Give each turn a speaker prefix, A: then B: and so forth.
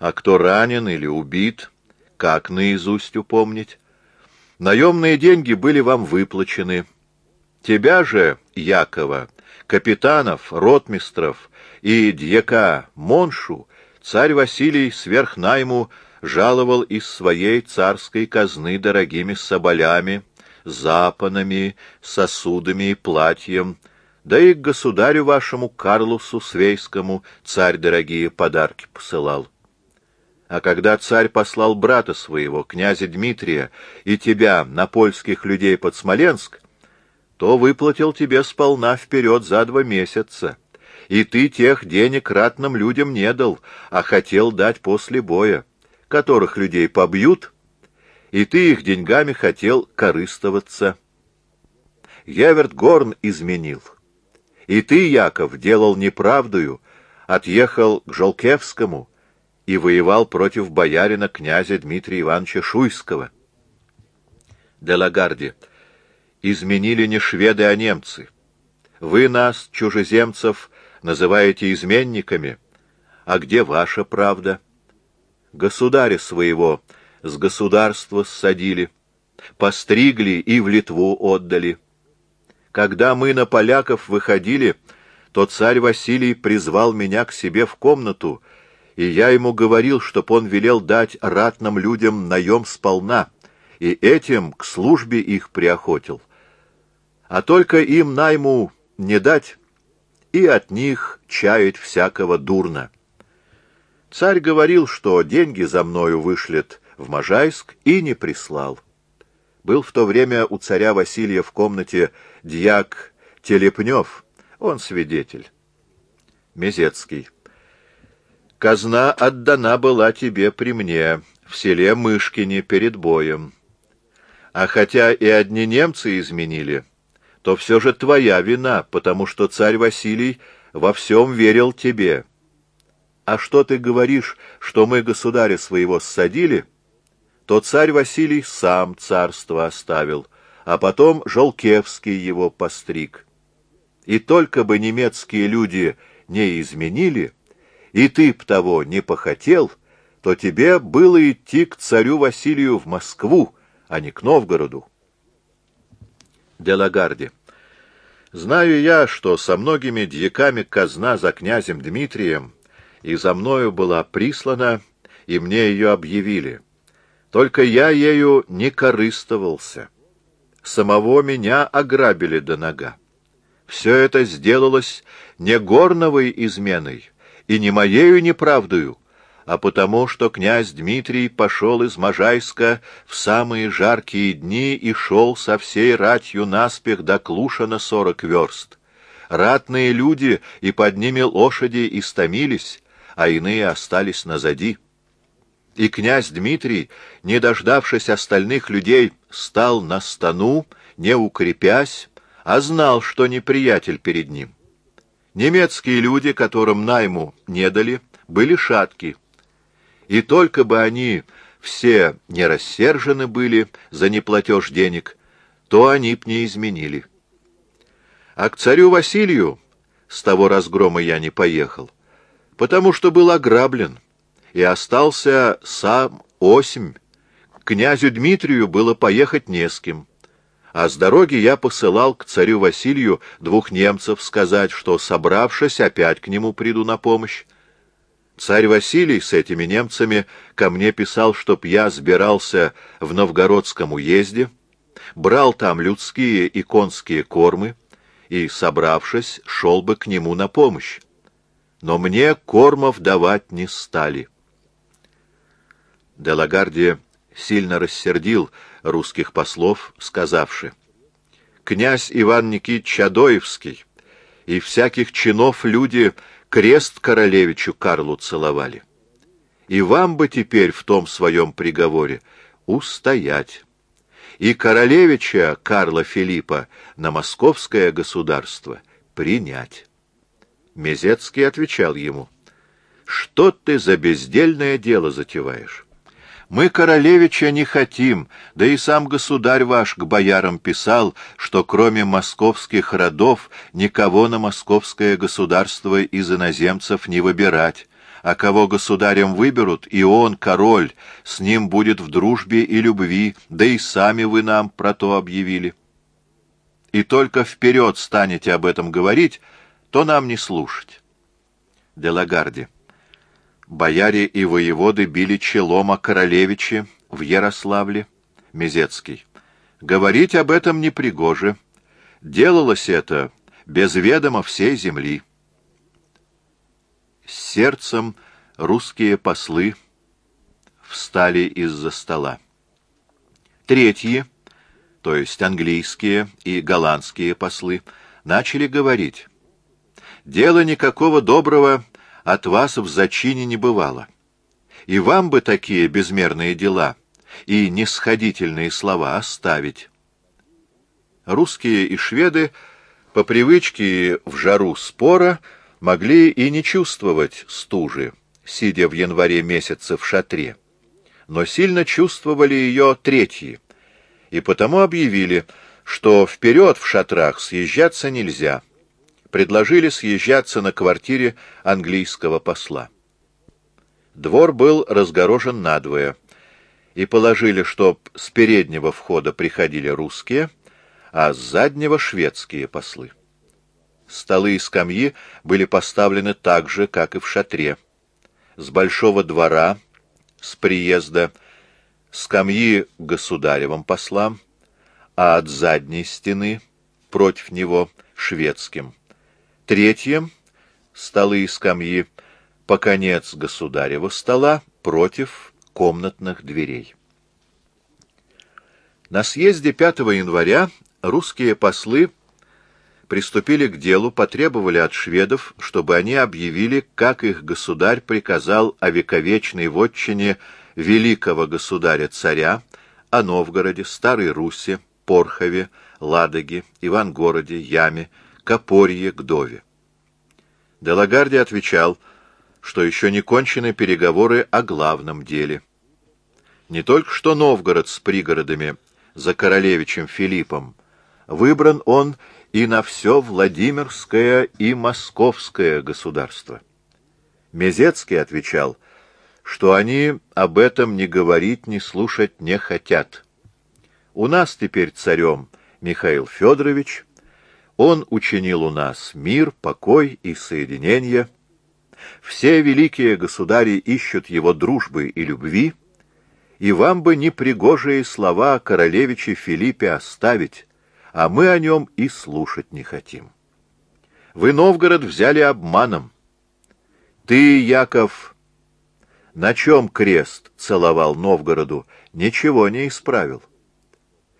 A: А кто ранен или убит, как наизусть упомнить? Наемные деньги были вам выплачены. Тебя же, Якова, капитанов, ротмистров и дьяка Моншу царь Василий сверх найму жаловал из своей царской казны дорогими соболями, запонами, сосудами и платьем, да и к государю вашему Карлусу Свейскому царь дорогие подарки посылал. А когда царь послал брата своего, князя Дмитрия, и тебя на польских людей под Смоленск, то выплатил тебе сполна вперед за 2 месяца, и ты тех денег ратным людям не дал, а хотел дать после боя, которых людей побьют, и ты их деньгами хотел корыстоваться. Геверт Горн изменил, и ты, Яков, делал неправдою, отъехал к Жолкевскому и воевал против боярина князя Дмитрия Ивановича Шуйского. Де Лагарди: изменили не шведы, а немцы. Вы нас, чужеземцев, называете изменниками, а где ваша правда? Государя своего с государства ссадили, постригли и в Литву отдали. Когда мы на поляков выходили, то царь Василий призвал меня к себе в комнату, и я ему говорил, чтоб он велел дать ратным людям наем сполна, и этим к службе их приохотил. А только им найму не дать, и от них чаять всякого дурно. Царь говорил, что деньги за мною вышлет в Можайск, и не прислал. Был в то время у царя Василия в комнате дьяк Телепнев, он свидетель. Мезецкий: казна отдана была тебе при мне, в селе Мышкине перед боем. А хотя и одни немцы изменили, то все же твоя вина, потому что царь Василий во всем верил тебе. А что ты говоришь, что мы государя своего ссадили, то царь Василий сам царство оставил, а потом Жолкевский его постриг. И только бы немецкие люди не изменили, и ты б того не похотел, то тебе было идти к царю Василию в Москву, а не к Новгороду. Де Лагарди: знаю я, что со многими дьяками казна за князем Дмитрием и за мною была прислана, и мне ее объявили. Только я ею не корыстовался. Самого меня ограбили до нога. Все это сделалось не горновой изменой и не моею неправдою, а потому, что князь Дмитрий пошел из Можайска в самые жаркие дни и шел со всей ратью наспех до Клуша на 40 верст. Ратные люди и под ними лошади истомились, а иные остались назади. И князь Дмитрий, не дождавшись остальных людей, стал на стану, не укрепясь, а знал, что неприятель перед ним. Немецкие люди, которым найму не дали, были шатки, и только бы они все не рассержены были за неплатеж денег, то они б не изменили. А к царю Василию с того разгрома я не поехал, потому что был ограблен, и остался сам осмь. К князю Дмитрию было поехать не с кем. А с дороги я посылал к царю Василию 2 немцев сказать, что, собравшись, опять к нему приду на помощь. Царь Василий с этими немцами ко мне писал, чтоб я сбирался в Новгородском уезде, брал там людские и конские кормы и, собравшись, шел бы к нему на помощь. Но мне кормов давать не стали. Де Лагарди сильно рассердил русских послов, сказавши: князь Иван Никитич Адоевский и всяких чинов люди крест королевичу Карлу целовали. И вам бы теперь в том своем приговоре устоять, и королевича Карла Филиппа на московское государство принять. Мезецкий отвечал ему: что ты за бездельное дело затеваешь? Мы королевича не хотим, да и сам государь ваш к боярам писал, что кроме московских родов никого на московское государство из иноземцев не выбирать, А кого государем выберут, и он, король, с ним будет в дружбе и любви, да и сами вы нам про то объявили. И только вперед станете об этом говорить, то нам не слушать. Де Лагарди. Бояре и воеводы били челом о королевиче в Ярославле. Мезецкий. Говорить об этом непригоже. Делалось это без ведома всей земли. С сердцем русские послы встали из-за стола. Третьи, то есть английские и голландские послы, начали говорить: «Дела никакого доброго от вас в зачине не бывало, и вам бы такие безмерные дела и нисходительные слова оставить». Русские и шведы по привычке в жару спора могли и не чувствовать стужи, сидя в январе месяце в шатре, но сильно чувствовали ее третьи, и потому объявили, что вперед в шатрах съезжаться нельзя, предложили съезжаться на квартире английского посла. Двор был разгорожен надвое, и положили, чтоб с переднего входа приходили русские, а с заднего — шведские послы. Столы и скамьи были поставлены так же, как и в шатре. С большого двора, с приезда, скамьи государевым послам, а от задней стены, против него, шведским. Третьим — столы и скамьи по конец государева стола, против комнатных дверей. На съезде 5 января русские послы приступили к делу, потребовали от шведов, чтобы они объявили, как их государь приказал о вековечной вотчине великого государя-царя, о Новгороде, Старой Руси, Порхове, Ладоге, Ивангороде, Яме, Копорье, Гдове. Де Лагарди отвечал, что еще не кончены переговоры о главном деле. Не только что Новгород с пригородами за королевичем Филиппом, выбран он и на все Владимирское и Московское государство. Мезецкий отвечал, что они об этом ни говорить, ни слушать не хотят. У нас теперь царем Михаил Федорович, он учинил у нас мир, покой и соединение. Все великие государи ищут его дружбы и любви, и вам бы непригожие слова о королевиче Филиппе оставить, а мы о нем и слушать не хотим. Вы Новгород взяли обманом. Ты, Яков, на чем крест целовал Новгороду, ничего не исправил.